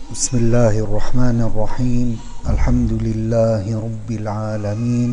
بسم الله الرحمن الرحيم. الحمد لله رب العالمين،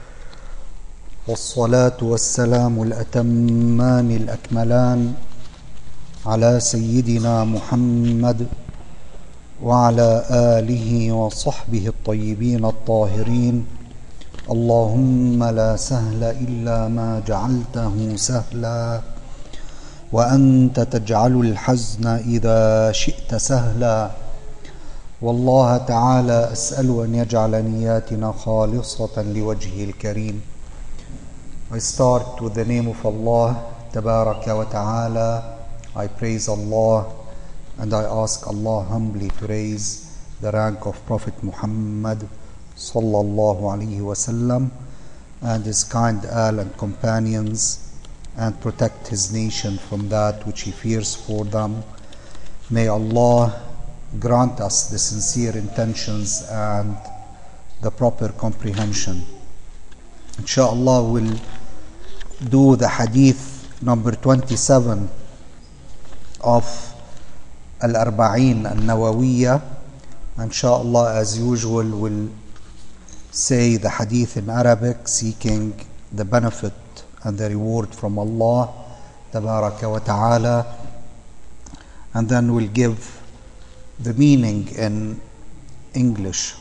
والصلاة والسلام الأتمان الأكملان على سيدنا محمد وعلى آله وصحبه الطيبين الطاهرين. اللهم لا سهل إلا ما جعلته سهلا، وأنت تجعل الحزن إذا شئت سهلا. والله تعالى أسأل أن يجعل نياتنا خالصة لوجهه الكريم. I start with the name of Allah Tabaraka wa Ta'ala. I praise Allah and I ask Allah humbly to raise the rank of Prophet Muhammad sallallahu alaihi wasallam and his kind al and companions, and protect his nation from that which he fears for them. May Allah grant us the sincere intentions and the proper comprehension. Inshallah, we'll do the hadith number 27 of Al-Arba'in Al-Nawawiyya. Inshallah, as usual, we'll say the hadith in Arabic, seeking the benefit and the reward from Allah Tabaraka wa Ta'ala, and then we'll give the meaning in English.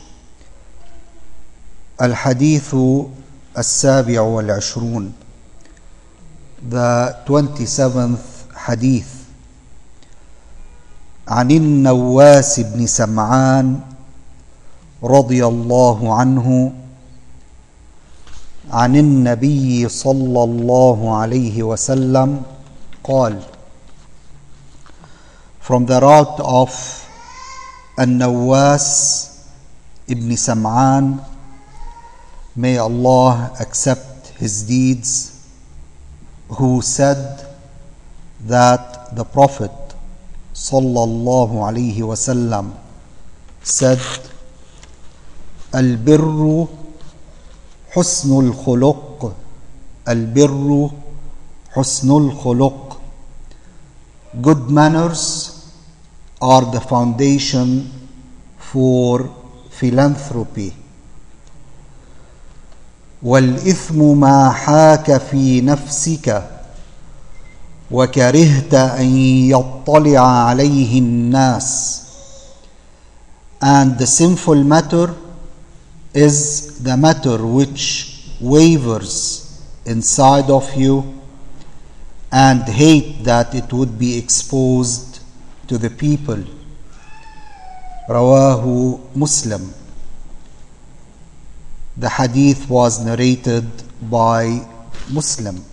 Al-Hadithu Al-Sabi'u Wal-Ashrun, the 27th hadith. عن النواس بن سمعان رضي الله عنه عن النبي صلى الله عليه وسلم قال. From the route of An-Nawas ibn Sam'an, may Allah accept his deeds, who said that the Prophet sallallahu alaihi wasallam said, Al-birru husnul khuluq, al-birru husnul khuluq. Good manners are the foundation for philanthropy. والإثم ما حاك في نفسك وكرهت أن يطلع عليه الناس. And the sinful matter is the matter which wavers inside of you and hate that it would be exposed to the people. Rawahu Muslim. The hadith was narrated by Muslim.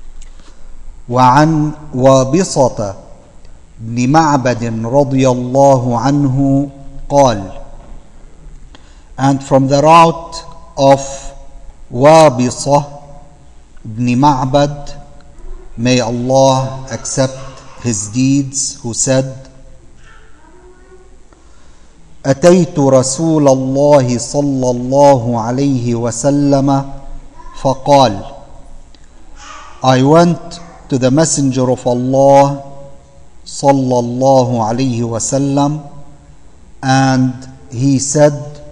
وعن وابصة بن معبد رضي الله عنه قال. And from the route of Wabisa ibn Ma'bad, may Allah accept his deeds, who said, أتيت رسول الله صلى الله عليه وسلم فقال. I went to the messenger of Allah صلى الله عليه وسلم, and he said,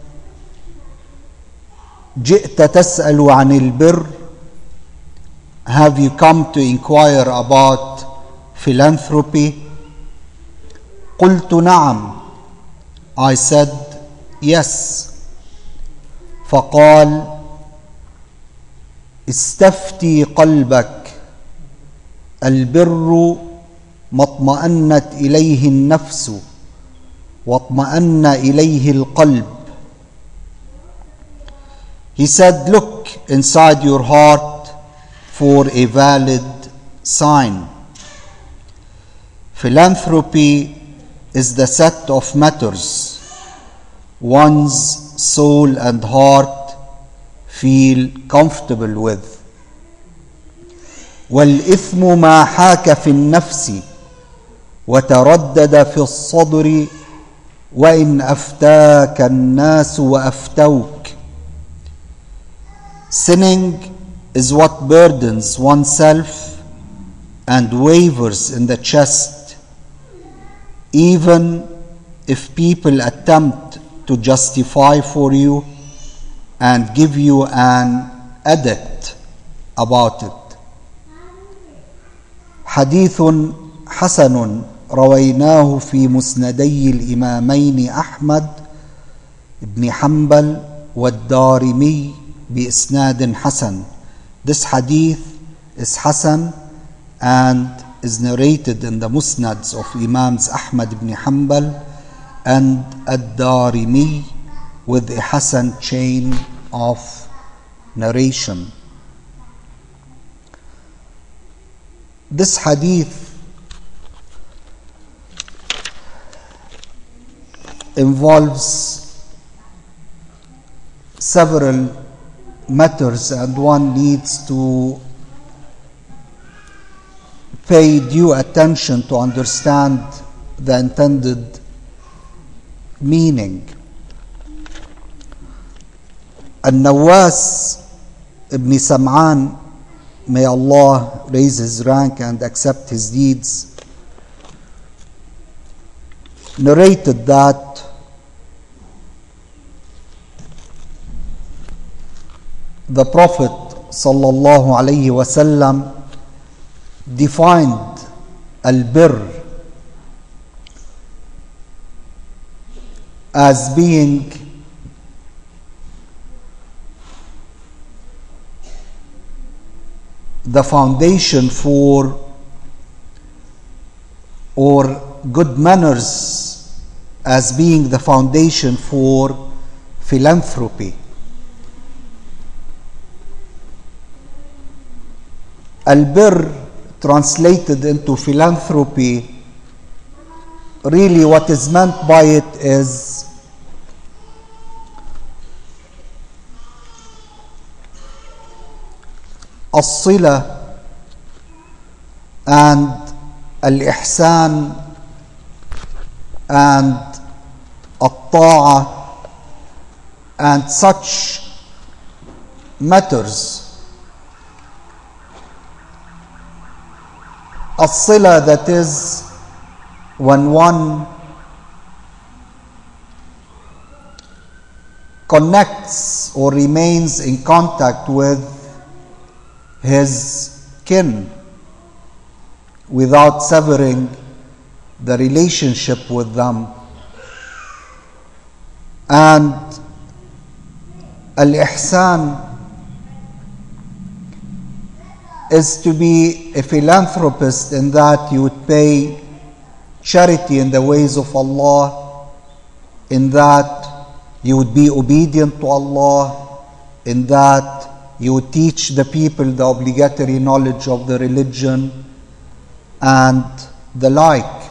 جئت تسأل عن البر. Have you come to inquire about philanthropy? قلت نعم. I said, yes. فقال استفتي قلبك. البر ما اطمأنت إليه النفس واطمأن إليه القلب. He said, look inside your heart for a valid sign. Philanthropy is the set of matters one's soul and heart feel comfortable with. والإثم ما حاك في النفس وتردد في الصدر وإن أفتاك الناس وأفتوك. Sinning is what burdens oneself and wavers in the chest, even if people attempt to justify for you and give you an edict about it. حديث حسن رويناه في مسندي الإمامين أحمد بن حنبل والدارمي بإسناد حسن. This hadith is Hasan and is narrated in the Musnads of Imams Ahmad ibn Hanbal and Ad-Darimi with a Hasan chain of narration. This hadith involves several matters, and one needs to pay due attention to understand the intended meaning. An-Nawas ibn Sam'an, may Allah raise his rank and accept his deeds, narrated that the Prophet sallallahu alaihi wasallam defined al-birr as being the foundation for, or good manners as being the foundation for philanthropy. Al-birr translated into philanthropy, really what is meant by it is as-sila and al-ihsan and at-ta'a and such matters. As-sila, that is, when one connects or remains in contact with his kin without severing the relationship with them. And al-ihsan is to be a philanthropist in that you would pay charity in the ways of Allah, in that you would be obedient to Allah, in that you would teach the people the obligatory knowledge of the religion and the like.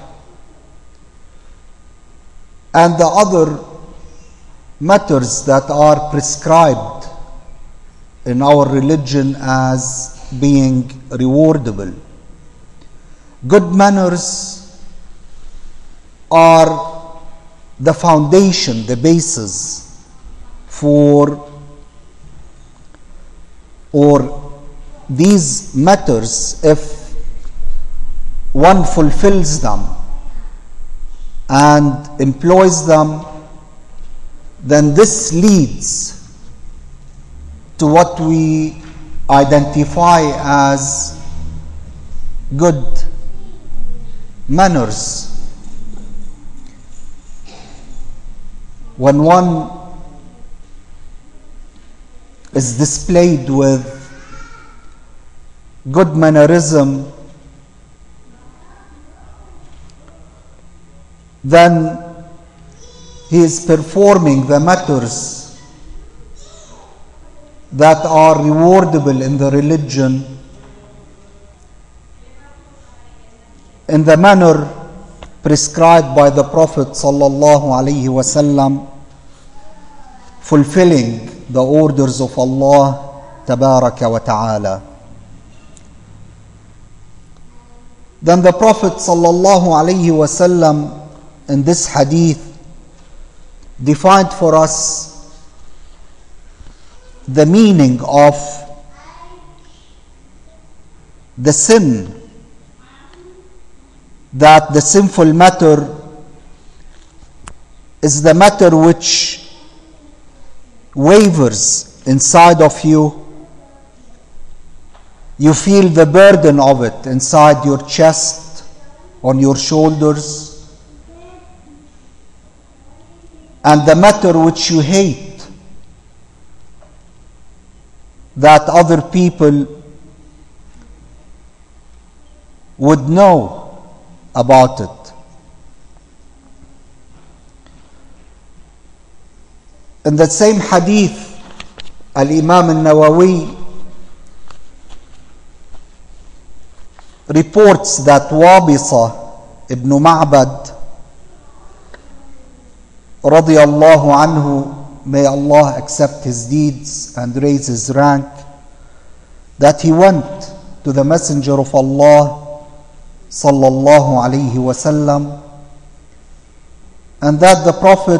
And the other matters that are prescribed in our religion as being rewardable. Good manners are the foundation, the basis for, or these matters, if one fulfills them and employs them, then this leads to what we identify as good manners. When one is displayed with good mannerism, then he is performing the matters that are rewardable in the religion in the manner prescribed by the Prophet sallallahu alaihi wasallam, fulfilling the orders of Allah tabaraka wa ta'ala. Then the Prophet sallallahu alaihi wasallam in this hadith defined for us the meaning of the sin, that the sinful matter is the matter which wavers inside of you. You feel the burden of it inside your chest, on your shoulders. And the matter which you hate, that other people would know about it. In the same hadith, Al-Imam al-Nawawi reports that Wabisa ibn Ma'bad radiyallahu anhu, may Allah accept his deeds and raise his rank, that he went to the Messenger of Allah sallallahu alayhi wasallam, and that the Prophet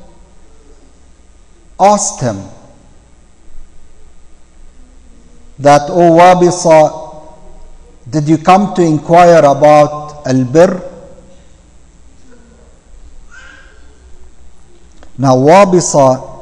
asked him that, O Wabisa, did you come to inquire about al-birr? Now Wabisa,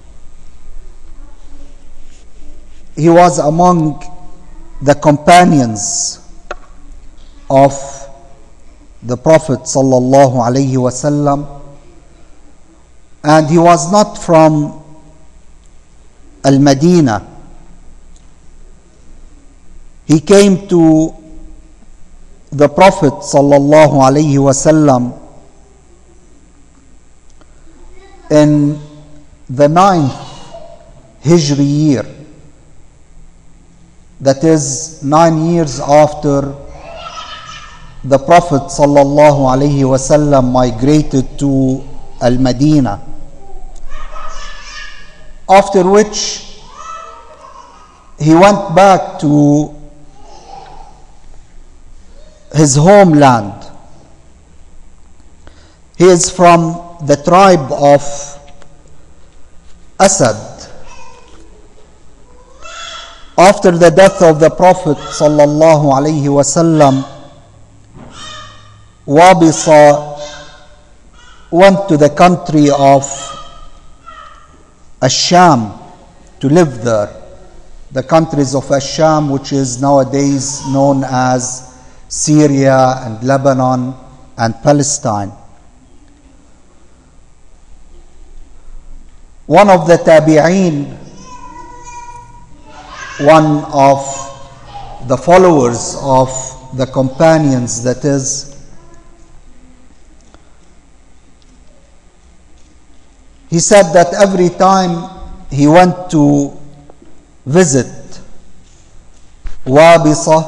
he was among the companions of the Prophet sallallahu alaihi wasallam, and he was not from Al-Madinah. He came to the Prophet sallallahu alaihi wasallam in the 9th Hijri year, that is 9 years after the Prophet sallallahu alaihi wasallam migrated to Al-Madinah, after which he went back to his homeland. He is from the tribe of Asad. After the death of the Prophet sallallahu alaihi wasallam, Wabisa went to the country of Ash-Sham to live there. The countries of Ash-Sham, which is nowadays known as Syria and Lebanon and Palestine. One of the tabi'een, one of the followers of the companions, that is, he said that every time he went to visit Wabisa,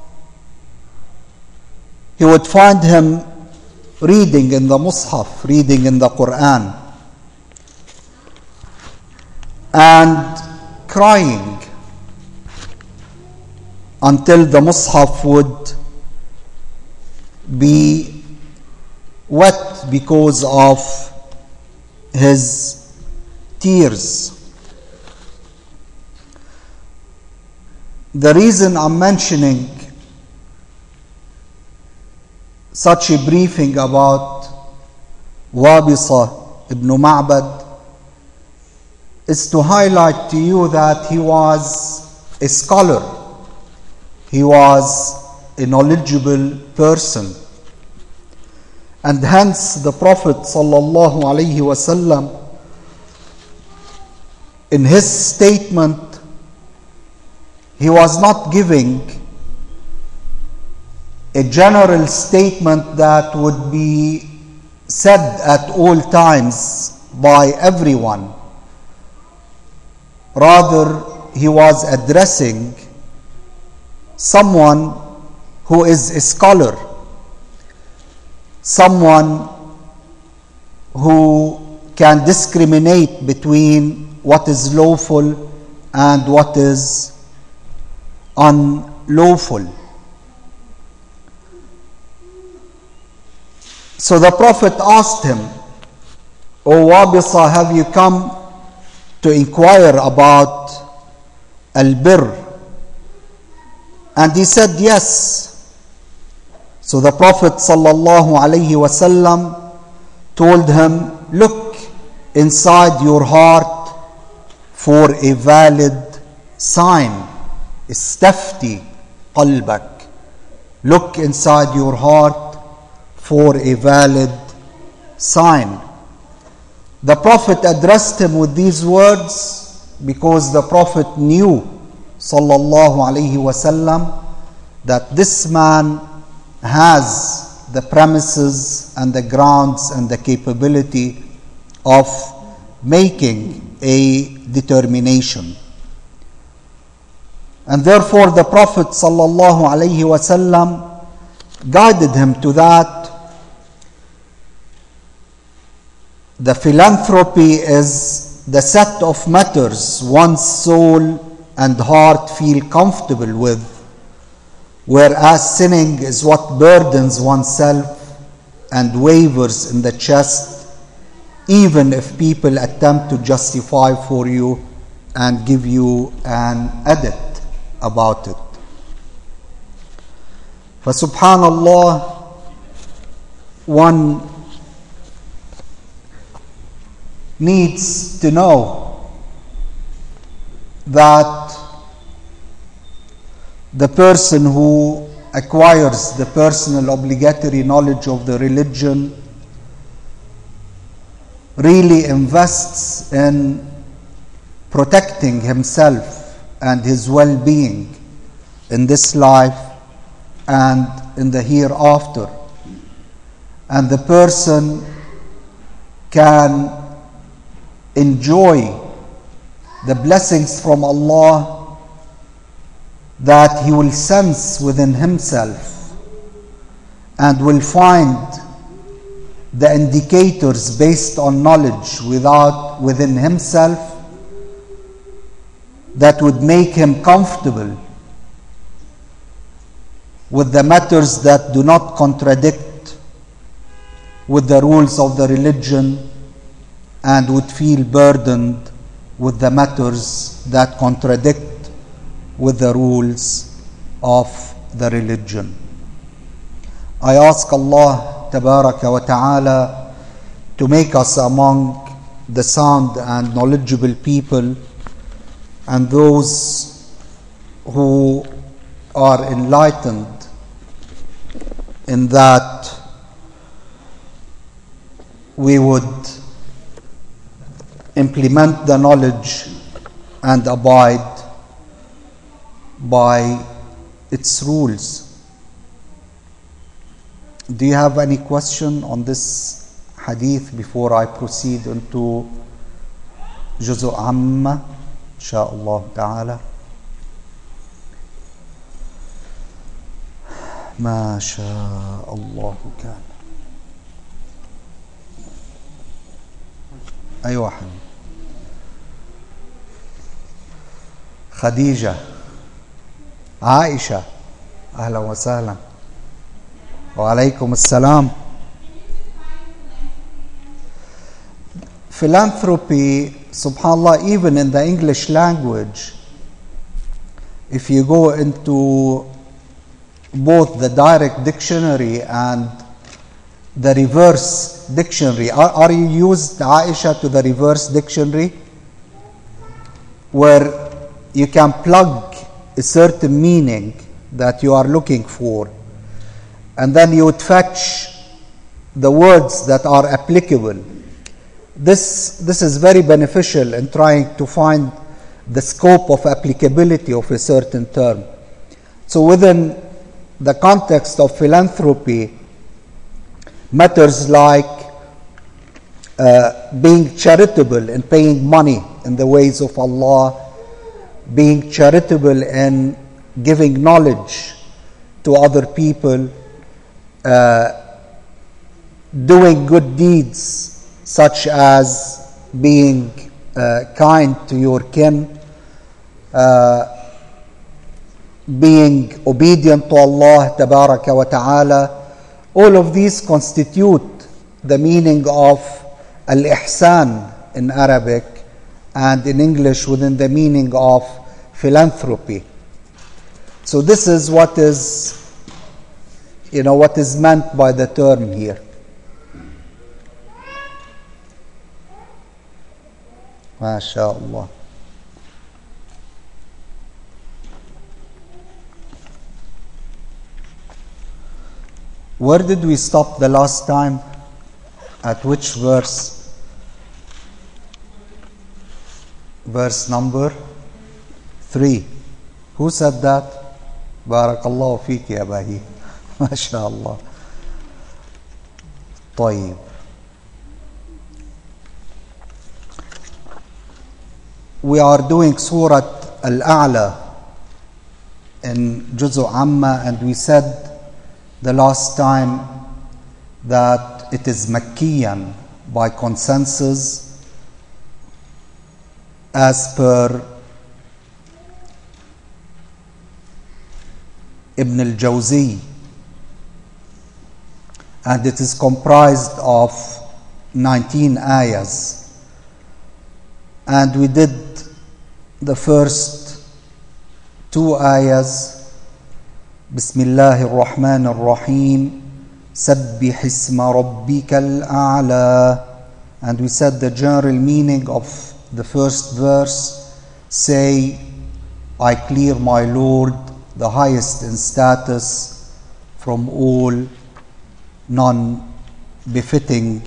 he would find him reading in the Mus'haf, reading in the Quran, and crying until the Mus'haf would be wet because of his tears. The reason I'm mentioning such a briefing about Wabisa ibn Ma'bad is to highlight to you that he was a scholar. He was a knowledgeable person. And hence the Prophet sallallahu alaihi wasallam, in his statement, he was not giving a general statement that would be said at all times by everyone. Rather, he was addressing someone who is a scholar, someone who can discriminate between what is lawful and what is unlawful. So the Prophet asked him, O Wabisa, have you come to inquire about al-birr? And he said, yes. So the Prophet sallallahu alaihi wasallam told him, look inside your heart for a valid sign. استفتي قلبك. Look inside your heart for a valid sign. The Prophet addressed him with these words because the Prophet knew, sallallahu alaihi wasallam, that this man has the premises and the grounds and the capability of making a determination. And therefore the Prophet sallallahu alaihi wasallam guided him to that. The philanthropy is the set of matters one's soul and heart feel comfortable with, whereas sinning is what burdens oneself and wavers in the chest, even if people attempt to justify for you and give you an edit about it. For subhanallah, one needs to know that the person who acquires the personal obligatory knowledge of the religion really invests in protecting himself and his well-being in this life and in the hereafter. And the person can enjoy the blessings from Allah that he will sense within himself, and will find the indicators based on knowledge within himself that would make him comfortable with the matters that do not contradict with the rules of the religion, and would feel burdened with the matters that contradict with the rules of the religion. I ask Allah Tabaraka wa Ta'ala to make us among the sound and knowledgeable people, and those who are enlightened in that we would implement the knowledge and abide by its rules. Do you have any question on this hadith before I proceed into Juzu Amma, inshaAllah ta'ala? ما شاء الله كان. أيوة حبيبي. خديجة، عائشة، أهلا وسهلا. وعليكم السلام. Philanthropy, subhanallah, even in the English language, if you go into both the direct dictionary and the reverse dictionary, are you used, Aisha, to the reverse dictionary, where you can plug a certain meaning that you are looking for, and then you would fetch the words that are applicable. This is very beneficial in trying to find the scope of applicability of a certain term. So within the context of philanthropy, matters like being charitable and paying money in the ways of Allah, being charitable and giving knowledge to other people, doing good deeds such as being kind to your kin, being obedient to Allah Tabaraka wa Ta'ala. All of these constitute the meaning of al-ihsan in Arabic, and in English within the meaning of philanthropy. So this is what is meant by the term here. ما شاء الله. Where did we stop the last time? At which verse? Verse number 3. Who said that? Barakallahu feek ya Bahi. ما شاء الله. طيب. We are doing Surah Al-A'la in Juz'u Amma, and we said the last time that it is Makkiyan by consensus as per Ibn al-Jawzi, and it is comprised of 19 ayahs, and we did the first 2 ayahs. Bismillahir Rahmanir Rahim, Sabbih isma rabbikal a'la, and we said the general meaning of the first verse. Say, I clear my Lord, the highest in status, from all non-befitting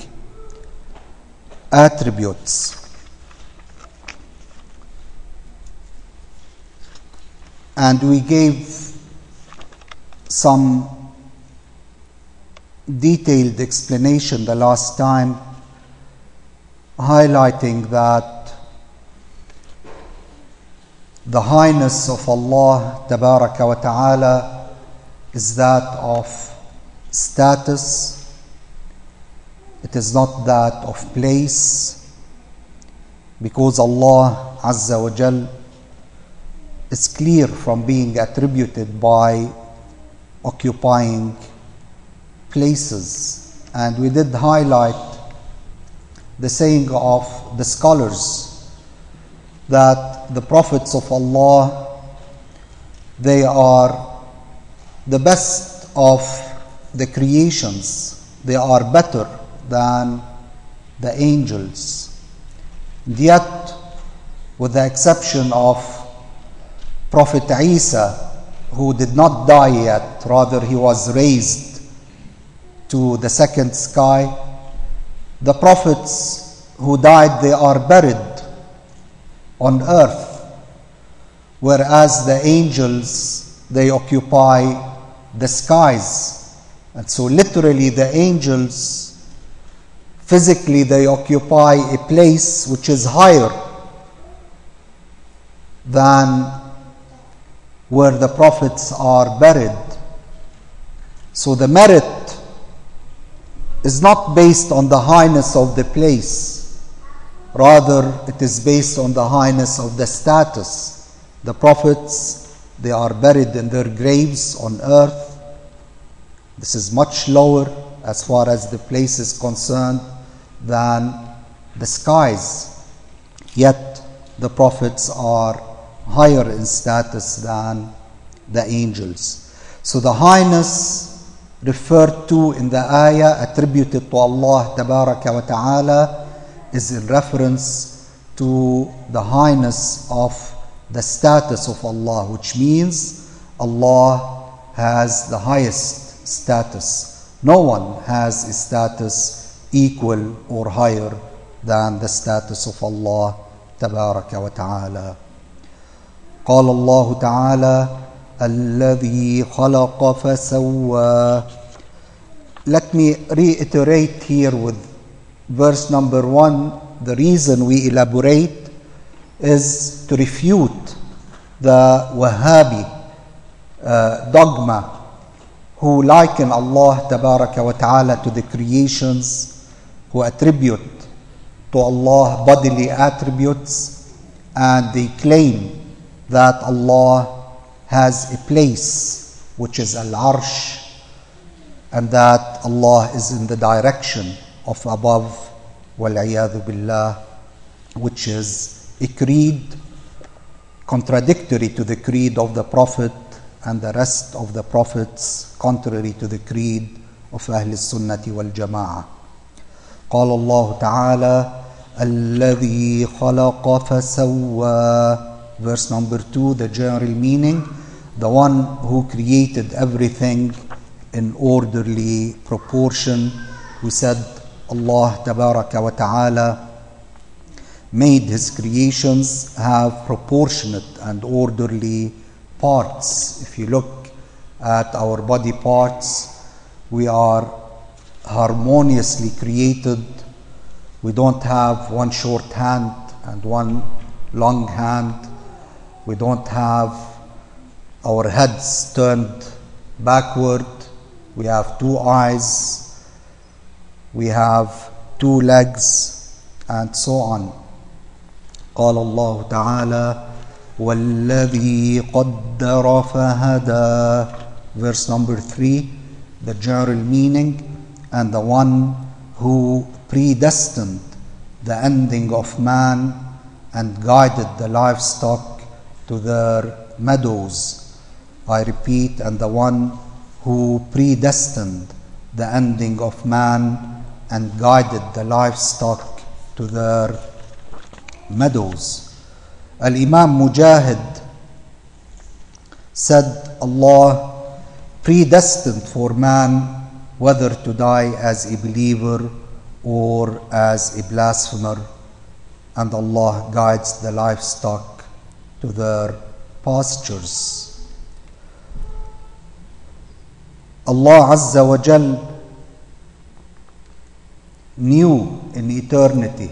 attributes. And we gave some detailed explanation the last time, highlighting that the highness of Allah Tabaraka wa Ta'ala is that of status. It is not that of place, because Allah Azza wa Jal is clear from being attributed by occupying places. And we did highlight the saying of the scholars that the prophets of Allah, they are the best of the creations. They are better than the angels. And yet, with the exception of Prophet Isa, who did not die yet, rather he was raised to the second sky, the prophets who died, they are buried on earth, whereas the angels, they occupy the skies. And so literally the angels, physically they occupy a place which is higher than where the prophets are buried. So the merit is not based on the highness of the place, rather it is based on the highness of the status. The prophets, they are buried in their graves on earth. This is much lower as far as the place is concerned than the skies. Yet the prophets are higher in status than the angels. So the highness referred to in the ayah attributed to Allah Tabaraka wa Ta'ala is in reference to the highness of the status of Allah, which means Allah has the highest status. No one has a status equal or higher than the status of Allah Tabaraka wa Ta'ala. قال الله تعالى الذي خلق فسوى. Let me reiterate here with verse number 1. The reason we elaborate is to refute the Wahhabi dogma who liken Allah Tabaraka wa Ta'ala to the creations, who attribute to Allah bodily attributes, and they claim that Allah has a place which is Al-Arsh, and that Allah is in the direction of above, wal-'iyadhu billah, which is a creed contradictory to the creed of the Prophet and the rest of the prophets, contrary to the creed of Ahl Sunnati wal Jama'ah. قال الله تعالى الذي خلق فسوى. Verse number 2, the general meaning, the one who created everything in orderly proportion. We said Allah Tabaraka wa Ta'ala made His creations have proportionate and orderly parts. If you look at our body parts, we are harmoniously created. We don't have one short hand and one long hand. We don't have our heads turned backward. We have two eyes. We have two legs, and so on. قال الله تعالى والذي قدر فهدى. Verse number 3, the general meaning, and the one who predestined the ending of man and guided the livestock to their meadows. I repeat, and the one who predestined the ending of man and guided the livestock to their meadows. Al-Imam Mujahid said Allah predestined for man whether to die as a believer or as a blasphemer, and Allah guides the livestock to their pastures. Allah Azza wa Jal knew in eternity,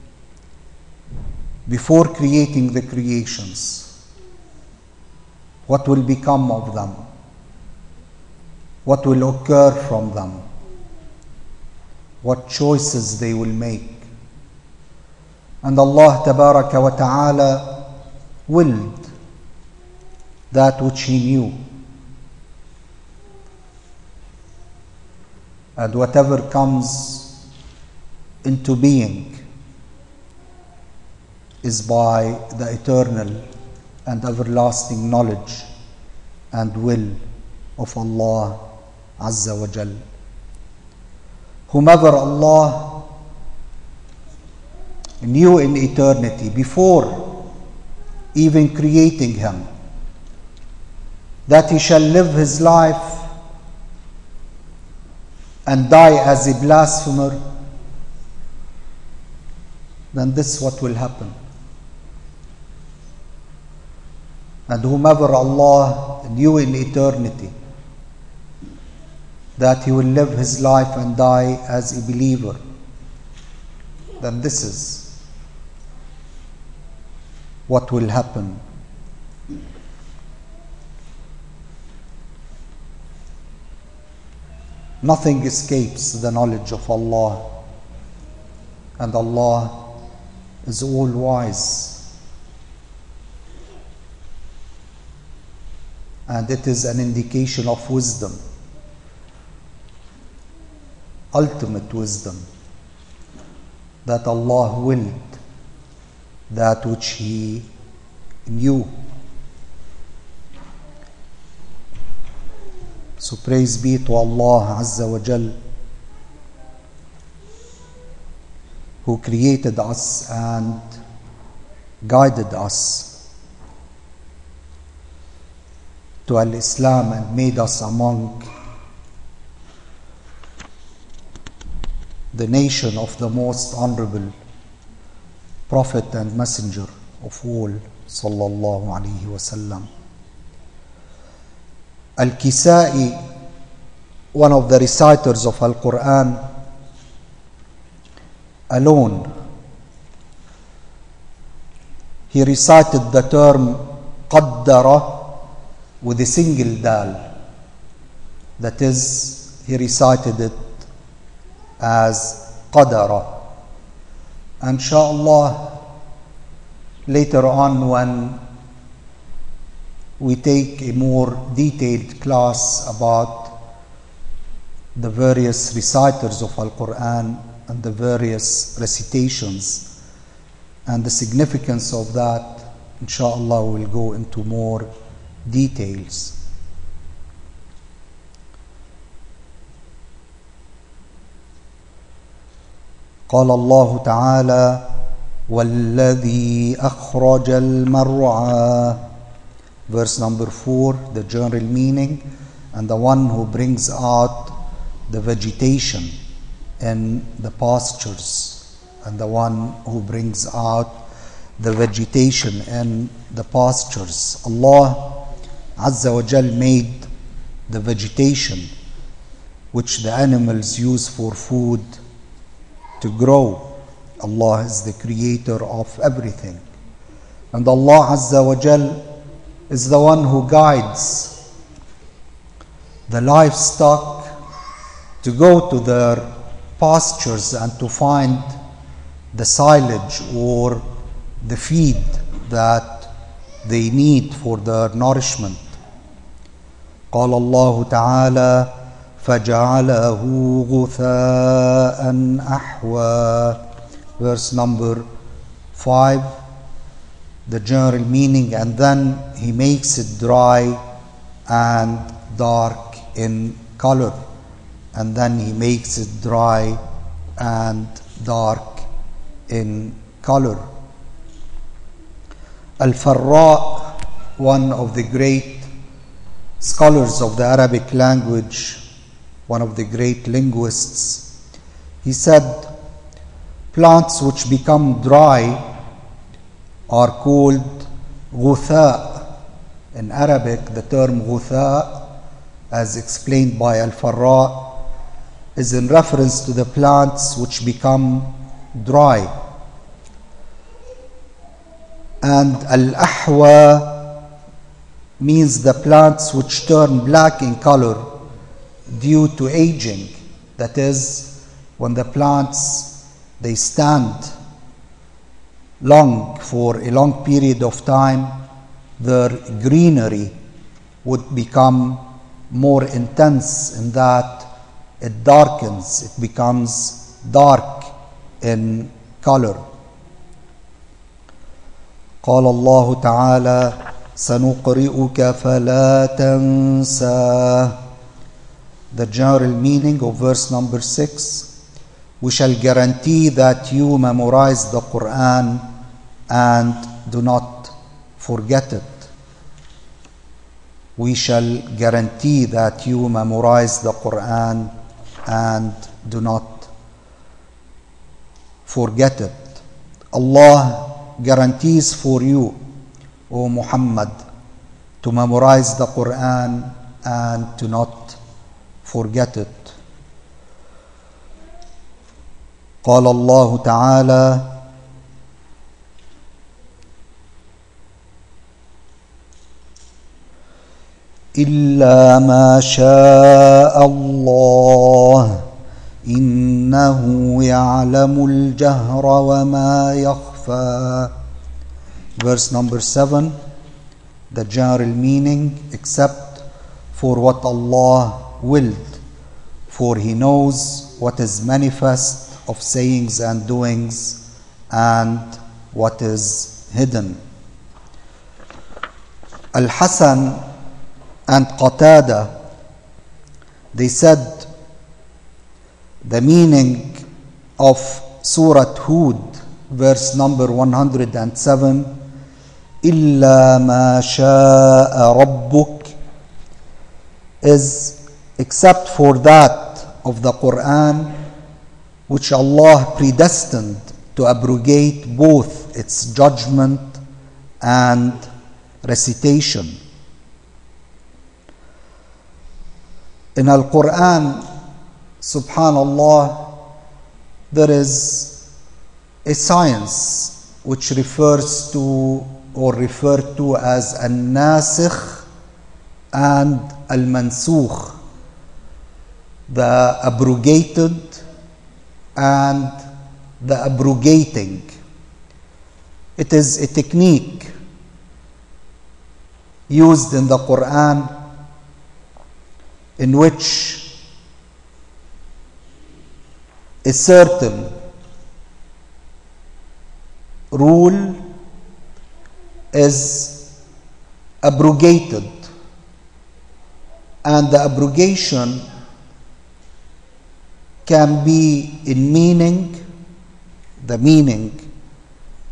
before creating the creations, what will become of them, what will occur from them, what choices they will make. And Allah Tabaraka wa Ta'ala willed that which He knew. And whatever comes into being is by the eternal and everlasting knowledge and will of Allah Azza wa Jal. Whomever Allah knew in eternity, before even creating him, that he shall live his life and die as a blasphemer, then this is what will happen. And whomever Allah knew in eternity that he will live his life and die as a believer, then this is what will happen. Nothing escapes the knowledge of Allah, and Allah is all wise. And it is an indication of wisdom, ultimate wisdom, that Allah willed that which He knew. So praise be to Allah Azza wa Jal, who created us and guided us to Al-Islam and made us among the nation of the most honorable Prophet and Messenger of all, sallallahu alayhi wa sallam. Al-Kisai, one of the reciters of Al-Quran, alone, he recited the term qaddara with a single dal. That is, he recited it as qadara. Inshallah, later on when we take a more detailed class about the various reciters of Al-Quran and the various recitations and the significance of that, inshallah we'll go into more details. قال الله تعالى وَالَّذِي أَخْرَجَ الْمَرْعَى. Verse number 4, the general meaning, and the one who brings out the vegetation in the pastures, and the one who brings out the vegetation in the pastures. Allah Azza wa Jal made the vegetation which the animals use for food to grow. Allah is the creator of everything. And Allah Azza wa Jal is the one who guides the livestock to go to their pastures and to find the silage or the feed that they need for their nourishment. قال الله تعالى فَجَعَلَهُ غُثَاءً أَحْوَى. Verse number 5, the general meaning, and then he makes it dry and dark in color. And then he makes it dry and dark in color. Al-Farra, one of the great scholars of the Arabic language, one of the great linguists, he said, plants which become dry are called غثاء. In Arabic, the term غثاء, as explained by Al-Farra, is in reference to the plants which become dry. And Al-Ahwa means the plants which turn black in color due to aging. That is, when the plants they stand long for a long period of time, their greenery would become more intense in that it darkens, it becomes dark in color. قال الله تعالى سنقرئك فلا تنسى. The general meaning of verse number 6, we shall guarantee that you memorize the Quran and do not forget it. We shall guarantee that you memorize the Quran and do not forget it. Allah guarantees for you, O Muhammad, to memorize the Quran and to not forget it. قال الله تعالى إلا ما شاء الله إنه يعلم الجهر وما يخفى. Verse number 7, the general meaning, except for what Allah willed, for He knows what is manifest of sayings and doings and what is hidden. Al-Hasan and Qatada, they said the meaning of Surah Hud, verse number 107, إِلَّا مَا شَاءَ رَبُّكَ, is except for that of the Quran which Allah predestined to abrogate both its judgment and recitation. In Al-Quran, subhanallah, there is a science which refers to or referred to as Al-Nasikh and Al-Mansukh, the abrogated and the abrogating. It is a technique used in the Quran in which a certain rule is abrogated, and the abrogation can be in meaning, the meaning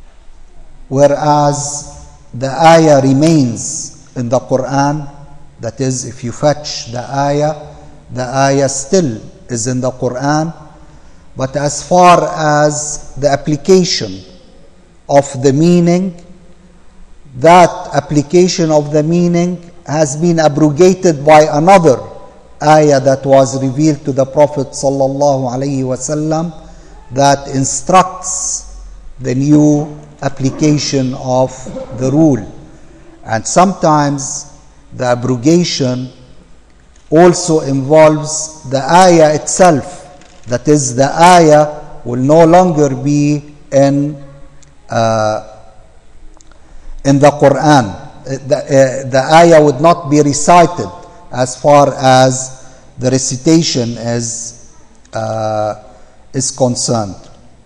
whereas the ayah remains in the Quran. That is, if you fetch the ayah still is in the Quran. But as far as the application of the meaning, that application of the meaning has been abrogated by another ayah that was revealed to the Prophet sallallahu alaihi wasallam that instructs the new application of the rule. And sometimes the abrogation also involves the ayah itself. That is, the ayah will no longer be in the Quran. The ayah would not be recited as far as the recitation is concerned.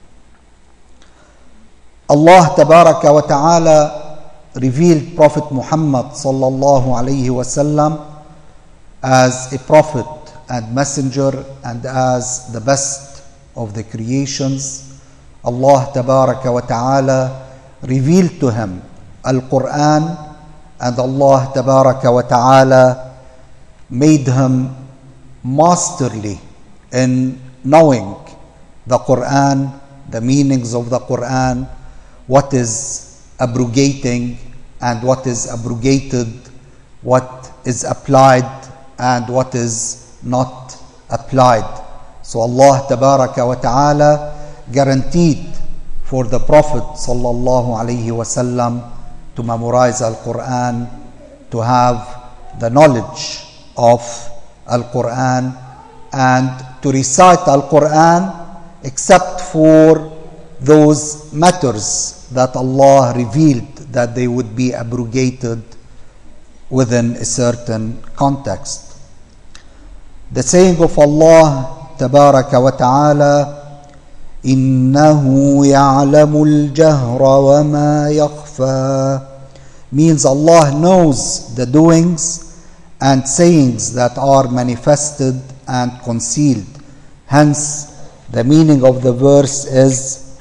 Allah Tabaraka wa Ta'ala revealed Prophet Muhammad sallallahu alayhi wasallam as a prophet and messenger and as the best of the creations. Allah Tabaraka wa Ta'ala revealed to him Al-Quran, and Allah Tabaraka wa Ta'ala made him masterly in knowing the Quran, the meanings of the Quran, what is abrogating and what is abrogated, what is applied and what is not applied. So Allah Tabaraka wa Ta'ala guaranteed for the Prophet sallallahu alaihi wasallam to memorize Al-Quran, to have the knowledge of Al-Quran, and to recite Al-Quran except for those matters that Allah revealed that they would be abrogated within a certain context. The saying of Allah Tabaraka wa Ta'ala, إِنَّهُ يَعْلَمُ الْجَهْرَ وَمَا يَخْفَى, means Allah knows the doings and sayings that are manifested and concealed. Hence, the meaning of the verse is,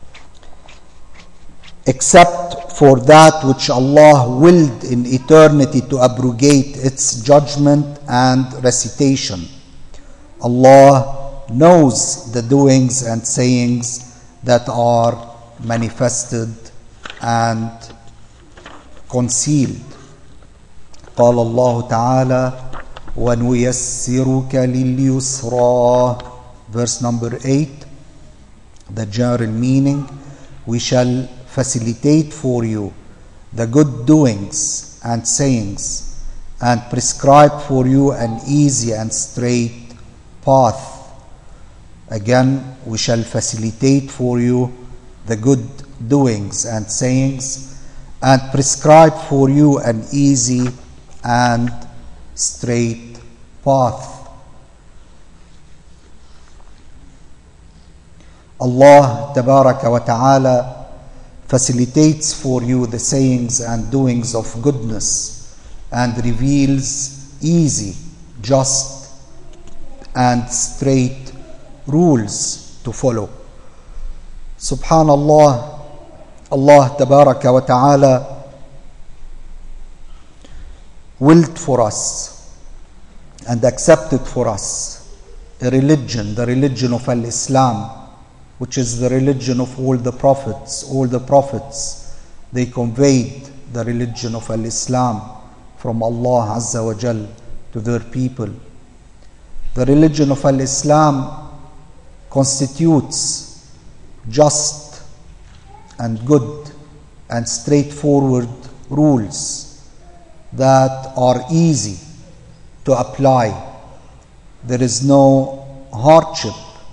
except for that which Allah willed in eternity to abrogate its judgment and recitation. Allah knows the doings and sayings that are manifested and concealed. قال الله تعالى وَنُيَسِّرُكَ لِلْيُسْرَى, verse number 8, the general meaning, we shall facilitate for you the good doings and sayings and prescribe for you an easy and straight path. Again, we shall facilitate for you the good doings and sayings and prescribe for you an easy and straight path. Allah Tabaraka wa Ta'ala facilitates for you the sayings and doings of goodness and reveals easy, just and straight rules to follow. Subhanallah, Allah Tabaraka wa Ta'ala willed for us and accepted for us a religion, the religion of Al-Islam, which is the religion of all the prophets. All the prophets, they conveyed the religion of Al-Islam from Allah Azza wa Jal to their people. The religion of Al-Islam constitutes just and good and straightforward rules that are easy to apply. There is no hardship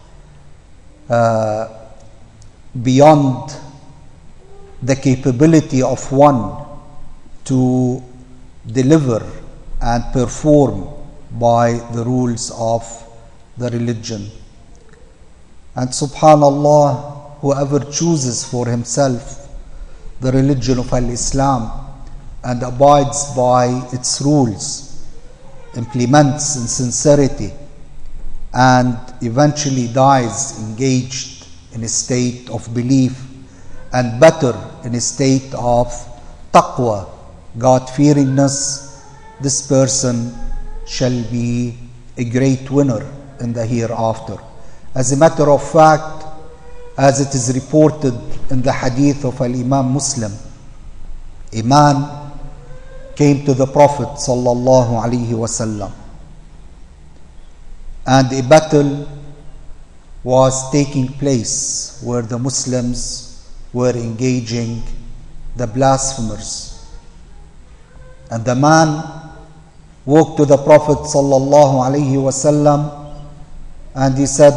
beyond the capability of one to deliver and perform by the rules of the religion. And subhanallah, whoever chooses for himself the religion of Al-Islam and abides by its rules, implements in sincerity, and eventually dies engaged in a state of belief and better in a state of taqwa, God-fearingness, this person shall be a great winner in the hereafter. As a matter of fact, as it is reported in the hadith of Al-Imam Muslim, a man came to the Prophet sallallahu alaihi wasallam, and a battle was taking place where the Muslims were engaging the blasphemers. And the man walked to the Prophet sallallahu alaihi wasallam and he said,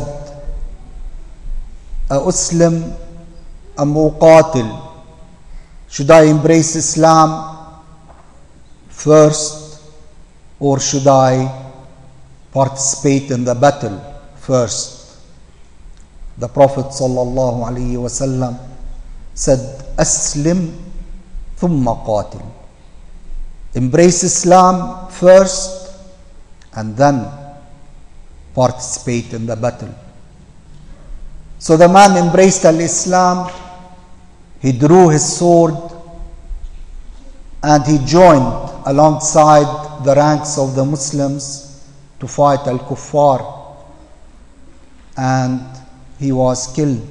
"Uslim am uqatil?" Should I embrace Islam first, or should I participate in the battle first? The Prophet sallallahu alaihi wasallam said, "Aslim thumma qatil." Embrace Islam first and then participate in the battle. So the man embraced al-Islam, he drew his sword and he joined alongside the ranks of the Muslims to fight al-Kuffar, and he was killed.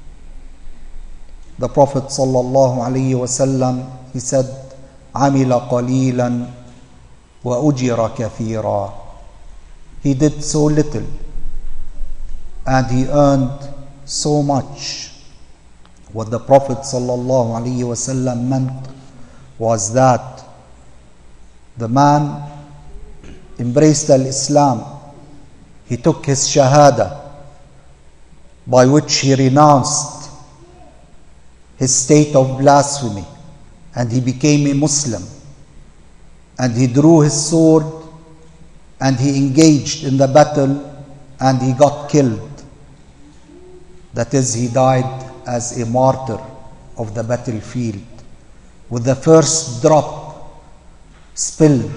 The Prophet sallallahu alaihi wasallam, he said, "Amila qalilan wa ujira kathira." He did so little and he earned so much. What the Prophet sallallahu alaihi wasallam meant was that the man embraced al-Islam. He took his shahada, by which he renounced his state of blasphemy, and he became a Muslim, and he drew his sword and he engaged in the battle and he got killed. That is, he died as a martyr of the battlefield. With the first drop spilled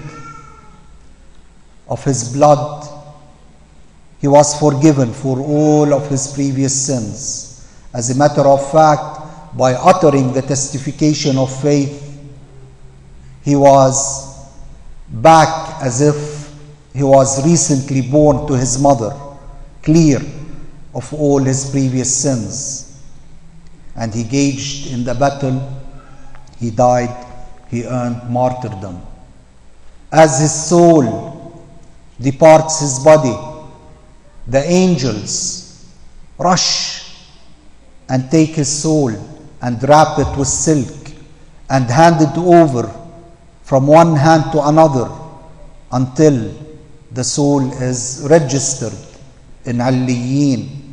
of his blood, he was forgiven for all of his previous sins. As a matter of fact, by uttering the testification of faith, he was back as if he was recently born to his mother, clear of all his previous sins. And he engaged in the battle, he died, he earned martyrdom. As his soul departs his body, the angels rush and take his soul and wrap it with silk and hand it over from one hand to another until the soul is registered in Aliyyin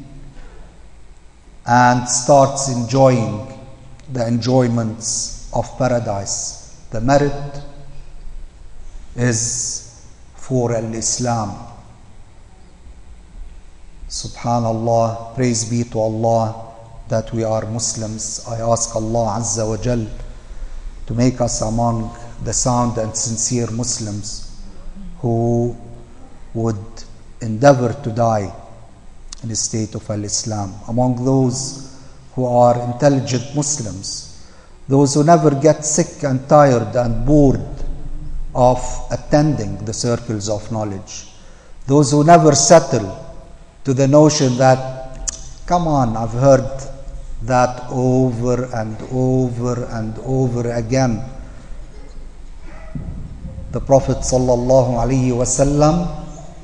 and starts enjoying the enjoyments of paradise. The merit is for al-Islam. Subhanallah, praise be to Allah that we are Muslims. I ask Allah Azza wa Jal to make us among the sound and sincere Muslims who would endeavor to die in the state of al-Islam, among those who are intelligent Muslims, those who never get sick and tired and bored of attending the circles of knowledge, those who never settle to the notion that, come on, I've heard that over and over and over again. The Prophet sallallahu alaihi wasallam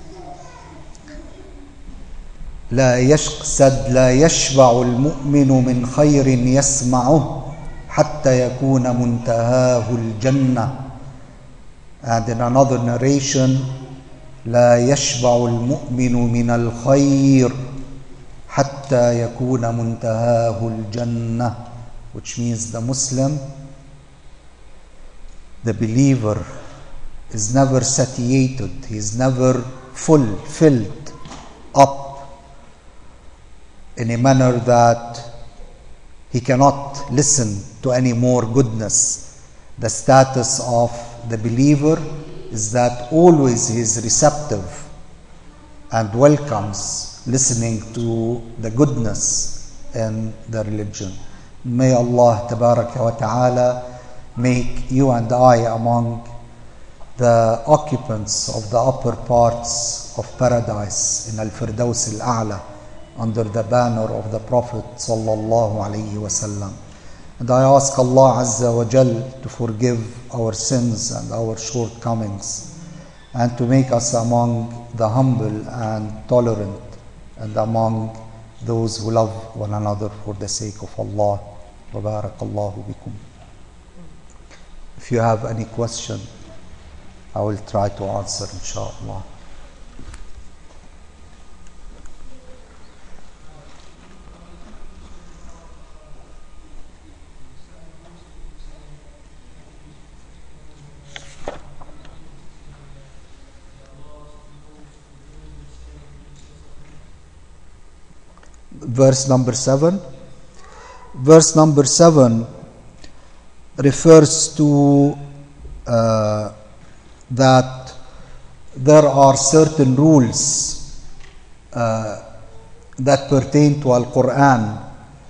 said, لا يشبع المؤمن من خير يسمعه حتى يكون منتهاه الجنة. And in another narration, لا يشبع المؤمن من الخير حتى يكون منتهاه الجنة, which means the Muslim, the believer, is never satiated, he is never filled up in a manner that he cannot listen to any more goodness. The status of the believer is that always he is receptive and welcomes listening to the goodness in the religion. May Allah Tabaraka wa Ta'ala make you and I among the occupants of the upper parts of paradise in Al-Firdaus Al-A'la under the banner of the Prophet Sallallahu Alaihi Wasallam. And I ask Allah Azza wa Jal to forgive our sins and our shortcomings and to make us among the humble and tolerant and among those who love one another for the sake of Allah. Wa barakallahu bikum. If you have any question, I will try to answer, inshallah. Verse number 7. Verse number 7 refers to that there are certain rules that pertain to Al-Quran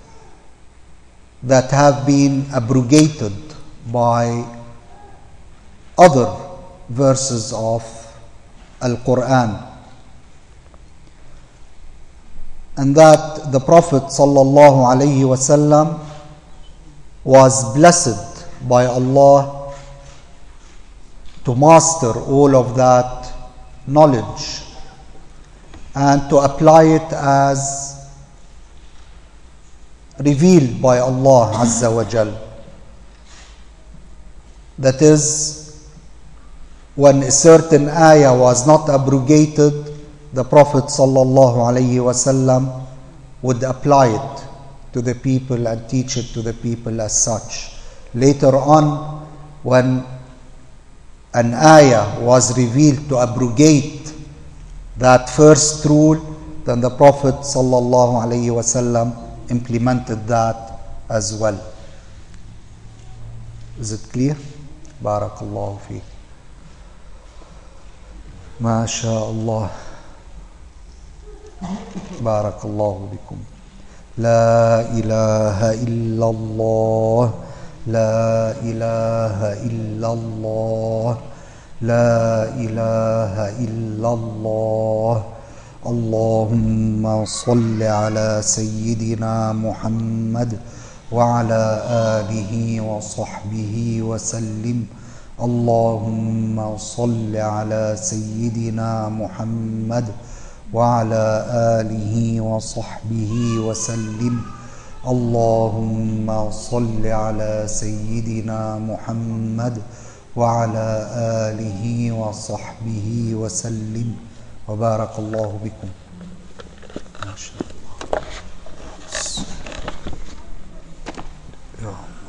that have been abrogated by other verses of Al-Quran, and that the Prophet sallallahu alaihi wasallam was blessed by Allah to master all of that knowledge and to apply it as revealed by Allah Azza wa Jal. That is, when a certain ayah was not abrogated, the Prophet sallallahu alaihi wasallam would apply it to the people and teach it to the people as such. Later on, when an ayah was revealed to abrogate that first rule, then the Prophet sallallahu alaihi wasallam implemented that as well. Is it clear? Barakallahu feek. Ma sha Allah. Barakallahu bikum. La ilaha illallah. La ilaha illallah. La ilaha illallah. Allahumma salli ala Sayyidina Muhammad wa ala alihi wa sahbihi wa sallim. Allahumma salli ala Sayyidina Muhammad وعلى آله وصحبه وسلم. اللهم صل على سيدنا محمد وعلى آله وصحبه وسلم. وبارك الله بكم. ما شاء الله.